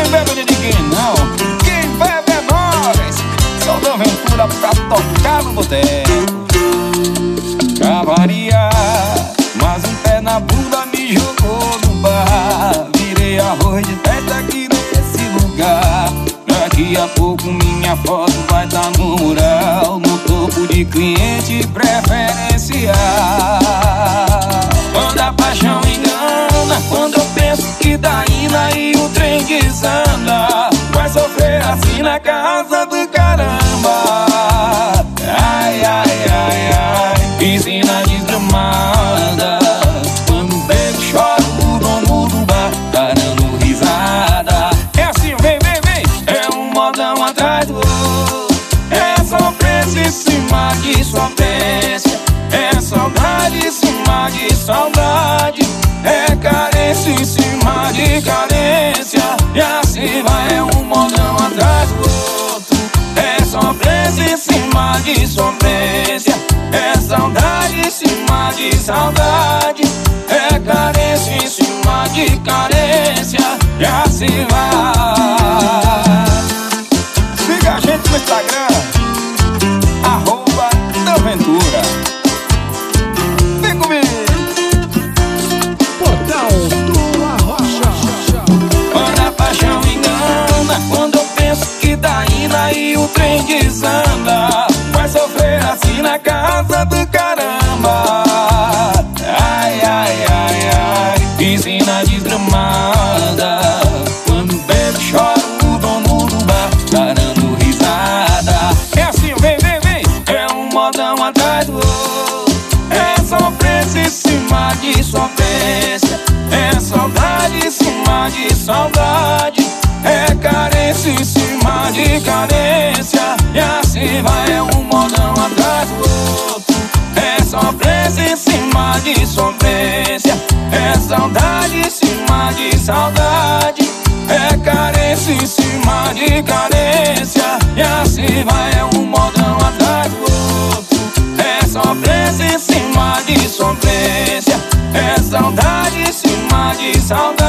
bebe de ninguém não. Quem bebe é nós. Só da aventura pra tocar no boteco. Pra variar, mas um pé na bunda me jogou no bar. Virei arroz de festa aqui nesse lugar. Daqui a pouco minha foto vai tá no mural, no topo de cliente preferencial. Quando a paixão engana, quando eu penso que tá indo aí o trem desanda, vai sofrer assim na casa do caramba. Ai, ai, ai, ai, piscina desgramada. Quando bebo choro o dono do bar, tá dando risada. É assim, vem, vem, vem. É um modão atrás do outro. É sofrência em cima de sofrência. É saudade em cima de saudade. É carência em cima de carência. E assim vai, é um modão atrás do outro. É sofrência em cima de sofrência. É saudade em cima de saudade. É carência em cima de carência. E assim vai. Siga a gente no Instagram, @Daventura. Vem comigo. Portal do Arrocha. Quando a paixão engana, quando eu penso que tá indo aí o trem desanda, vai sofrer assim na casa do caramba. Ai, ai, ai, ai, piscina desgramada. Quando bebo choro o dono do bar, tá dando risada. É assim, vem, vem, vem. É um modão atrás do outro. É sofrência em cima de sofrência. É saudade em cima de saudade. É carência em cima de carência. E assim vai, é um modão atrás do outro. É sofrência em cima de sofrência. É saudade em cima de saudade. É carência em cima de carência. E assim vai, é um modão atrás do outro. É sofrência em cima de sofrência. É saudade em cima de saudade.